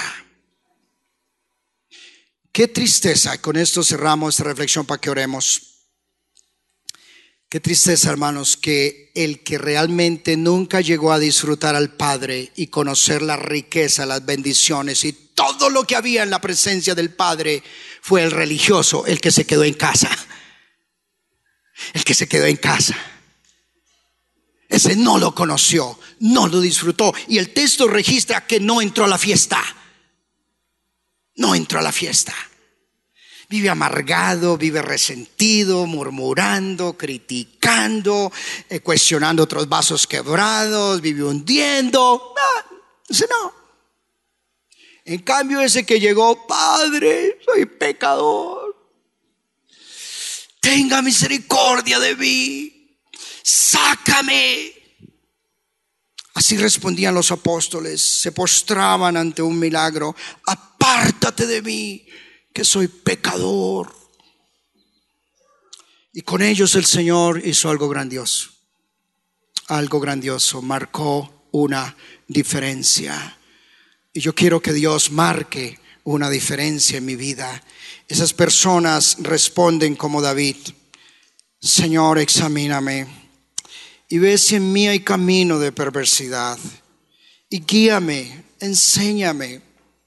Qué tristeza. Y con esto cerramos esta reflexión para que oremos. Qué tristeza, hermanos, que el que realmente nunca llegó a disfrutar al Padre y conocer la riqueza, las bendiciones y todo lo que había en la presencia del Padre fue el religioso, el que se quedó en casa. El que se quedó en casa. Ese no lo conoció, no lo disfrutó. Y el texto registra que no entró a la fiesta. No entró a la fiesta. Vive amargado, vive resentido, murmurando, criticando, eh, cuestionando otros vasos quebrados, vive hundiendo. No, ese no. En cambio, ese que llegó: Padre, soy pecador, tenga misericordia de mí, sácame. Así respondían los apóstoles, se postraban ante un milagro: apártate de mí, que soy pecador. Y con ellos el Señor hizo algo grandioso. Algo grandioso, marcó una diferencia. Y yo quiero que Dios marque una diferencia en mi vida. Esas personas responden como David: Señor, examíname y ve si en mí hay camino de perversidad, y guíame, enséñame.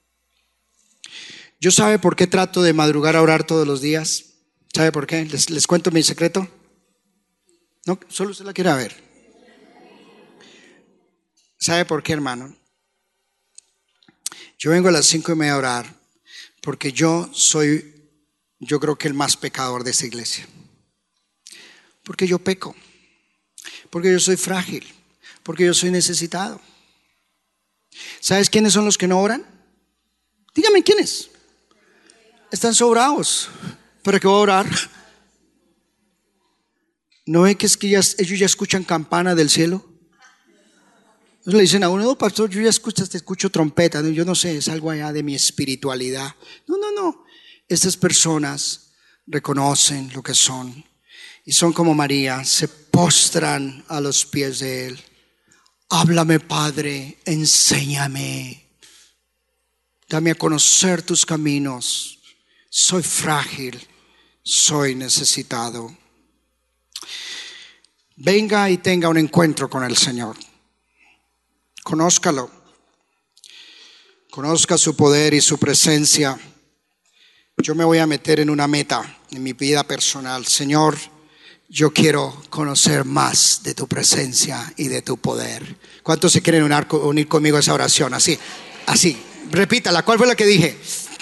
Yo, ¿sabe por qué trato de madrugar a orar todos los días? ¿Sabe por qué? ¿Les, les cuento mi secreto? No, solo usted la quiere ver. ¿Sabe por qué, hermano? Yo vengo a las cinco y media a orar porque yo soy, yo creo que el más pecador de esta iglesia. Porque yo peco. Porque yo soy frágil. Porque yo soy necesitado. ¿Sabes quiénes son los que no oran? Dígame quiénes. Están sobrados. ¿Para qué voy a orar? ¿No ve que es que ya, ellos ya escuchan campana del cielo? Entonces le dicen a uno: no, pastor, yo ya escucho, te escucho trompeta. Yo no sé, es algo allá de mi espiritualidad. No, no, no. Estas personas reconocen lo que son y son como María, se postran a los pies de Él. Háblame, Padre, enséñame. Dame a conocer tus caminos. Soy frágil, soy necesitado. Venga y tenga un encuentro con el Señor. Conózcalo. Conozca su poder y su presencia. Yo me voy a meter en una meta en mi vida personal. Señor, yo quiero conocer más de tu presencia y de tu poder. ¿Cuántos se quieren unir conmigo a esa oración? Así, así. Repítala. ¿Cuál fue la que dije?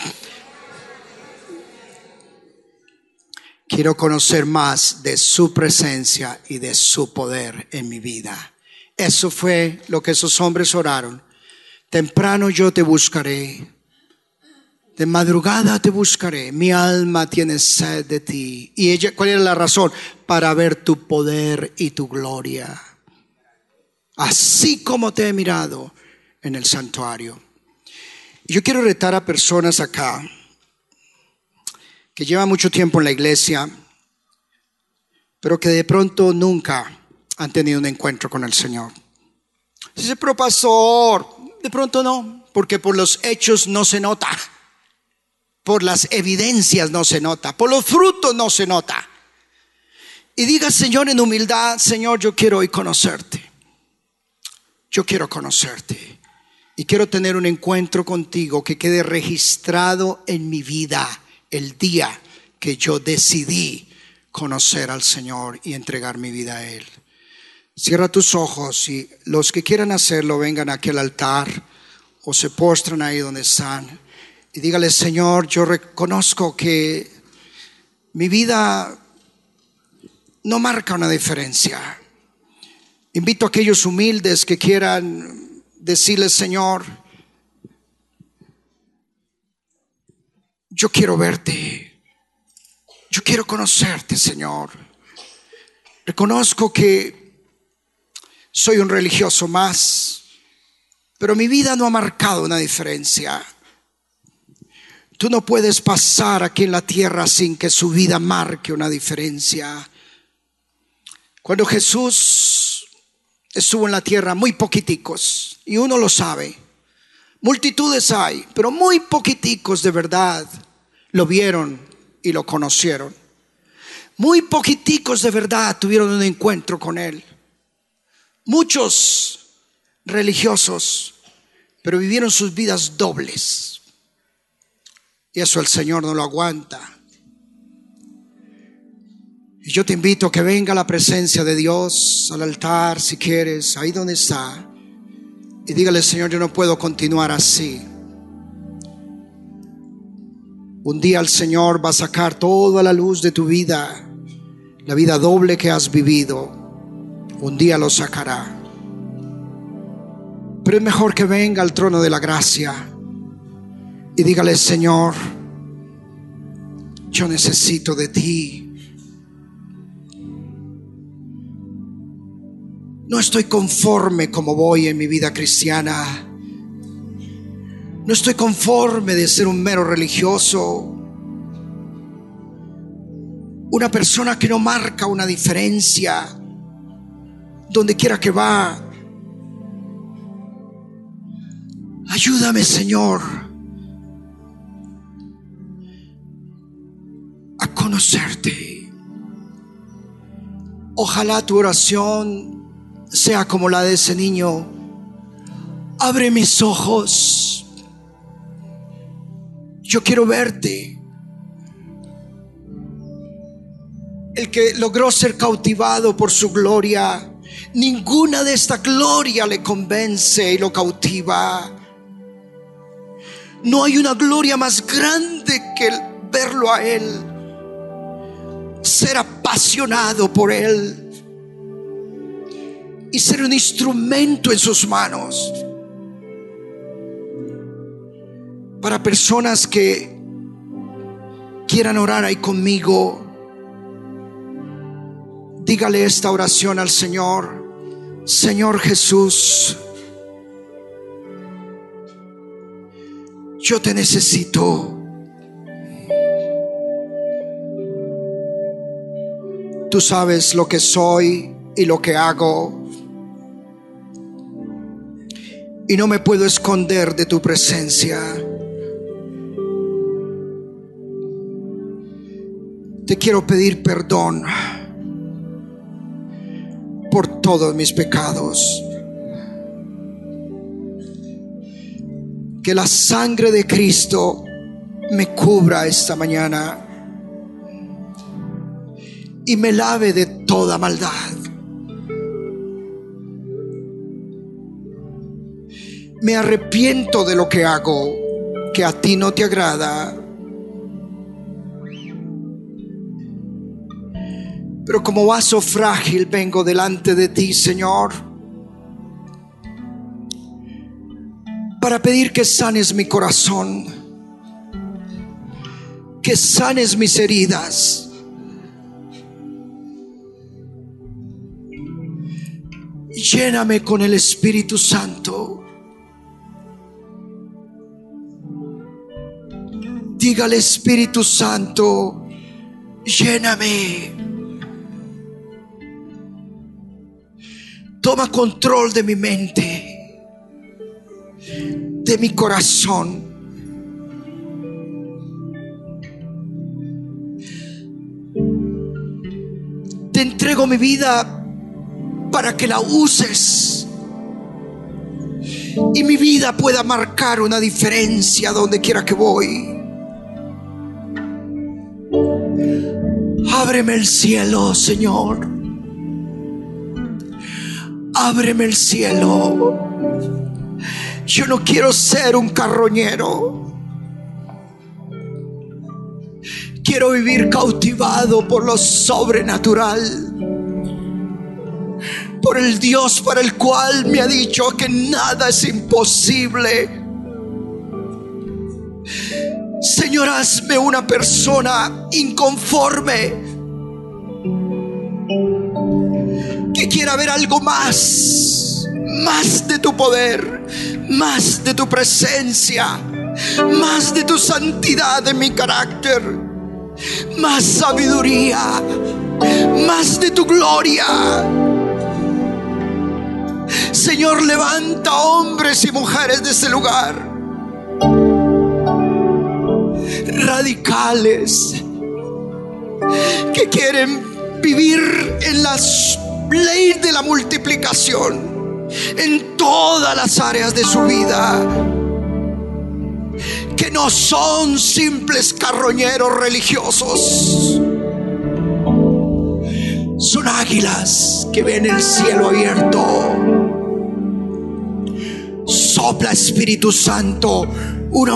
Quiero conocer más de su presencia y de su poder en mi vida. Eso fue lo que esos hombres oraron. Temprano yo te buscaré. De madrugada te buscaré. Mi alma tiene sed de ti. ¿Y ella, cuál era la razón? Para ver tu poder y tu gloria. Así como te he mirado en el santuario. Y yo quiero retar a personas acá que llevan mucho tiempo en la iglesia, pero que de pronto nunca han tenido un encuentro con el Señor. Dice: pero pastor, de pronto no, porque por los hechos no se nota, por las evidencias no se nota, por los frutos no se nota. Y diga: Señor, en humildad, Señor, yo quiero hoy conocerte. Yo quiero conocerte y quiero tener un encuentro contigo que quede registrado en mi vida el día que yo decidí conocer al Señor y entregar mi vida a Él. Cierra tus ojos y los que quieran hacerlo vengan aquí al altar o se postran ahí donde están. Y dígale: Señor, yo reconozco que mi vida no marca una diferencia. Invito a aquellos humildes que quieran decirle: Señor, yo quiero verte, yo quiero conocerte, Señor. Reconozco que soy un religioso más, pero mi vida no ha marcado una diferencia. Tú no puedes pasar aquí en la tierra sin que su vida marque una diferencia. Cuando Jesús estuvo en la tierra, muy poquiticos, y uno lo sabe, multitudes hay, pero muy poquiticos de verdad lo vieron y lo conocieron. Muy poquiticos de verdad tuvieron un encuentro con Él. Muchos religiosos, pero vivieron sus vidas dobles. Y eso el Señor no lo aguanta. Y yo te invito a que venga a la presencia de Dios, al altar, si quieres, ahí donde está, y dígale: Señor, yo no puedo continuar así. Un día el Señor va a sacar toda la luz de tu vida, la vida doble que has vivido. Un día lo sacará. Pero es mejor que venga al trono de la gracia y dígale: Señor, yo necesito de ti. No estoy conforme como voy en mi vida cristiana. No estoy conforme de ser un mero religioso, una persona que no marca una diferencia donde quiera que va. Ayúdame, Señor, a conocerte. Ojalá tu oración sea como la de ese niño: abre mis ojos, yo quiero verte. El que logró ser cautivado por su gloria, ninguna de esta gloria le convence y lo cautiva. No hay una gloria más grande que el verlo a Él, ser apasionado por Él y ser un instrumento en sus manos. Para personas que quieran orar ahí conmigo, dígale esta oración al Señor: Señor Jesús, yo te necesito. Tú sabes lo que soy y lo que hago, y no me puedo esconder de tu presencia. Te quiero pedir perdón por todos mis pecados. Que la sangre de Cristo me cubra esta mañana y me lave de toda maldad. Me arrepiento de lo que hago que a ti no te agrada, pero como vaso frágil vengo delante de ti, Señor, para pedir que sanes mi corazón, que sanes mis heridas. Lléname con el Espíritu Santo. Dígale: Espíritu Santo, lléname. Toma control de mi mente, de mi corazón. Te entrego mi vida para que la uses y mi vida pueda marcar una diferencia donde quiera que voy. Ábreme el cielo, Señor. Ábreme el cielo. Yo no quiero ser un carroñero. Quiero vivir cautivado por lo sobrenatural, por el Dios para el cual me ha dicho que nada es imposible. Señor, hazme una persona inconforme, que quiera ver algo más, más de tu poder, más de tu presencia, más de tu santidad en mi carácter, más sabiduría, más de tu gloria. Señor, levanta hombres y mujeres de este lugar, radicales, que quieren vivir en la ley de la multiplicación en todas las áreas de su vida, que no son simples carroñeros religiosos, son águilas que ven el cielo abierto. Sopla, Espíritu Santo, una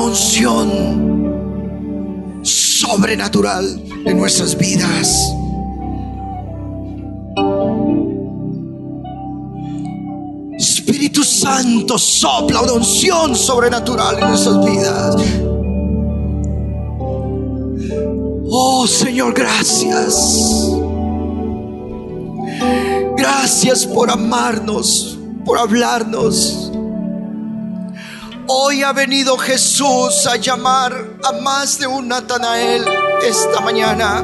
unción sobrenatural en nuestras vidas. Espíritu Santo, sopla una unción sobrenatural en nuestras vidas. Oh Señor, gracias. Gracias por amarnos, por hablarnos. Hoy ha venido Jesús a llamar a más de un Natanael esta mañana,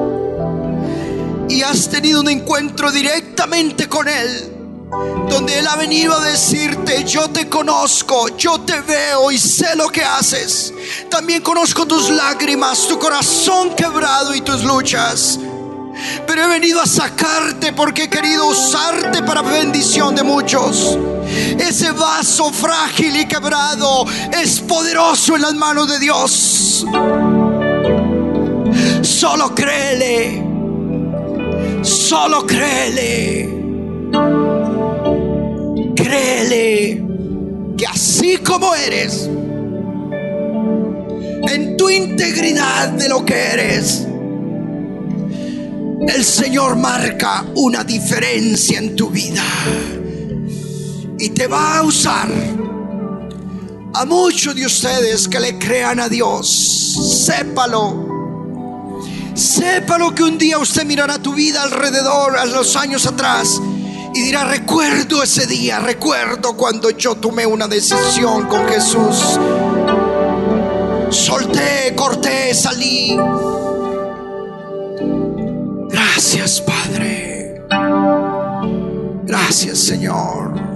y has tenido un encuentro directamente con Él, donde Él ha venido a decirte: yo te conozco, yo te veo y sé lo que haces. También conozco tus lágrimas, tu corazón quebrado y tus luchas. Pero he venido a sacarte porque he querido usarte para bendición de muchos. Ese vaso frágil y quebrado es poderoso en las manos de Dios. Solo créele, solo créele. Créele que así como eres, en tu integridad de lo que eres, el Señor marca una diferencia en tu vida y te va a usar. A muchos de ustedes que le crean a Dios, sépalo, sépalo que un día usted mirará tu vida alrededor, a los años atrás, y dirá: recuerdo ese día, recuerdo cuando yo tomé una decisión con Jesús. Solté, corté, salí. Gracias, Padre. Gracias, Señor.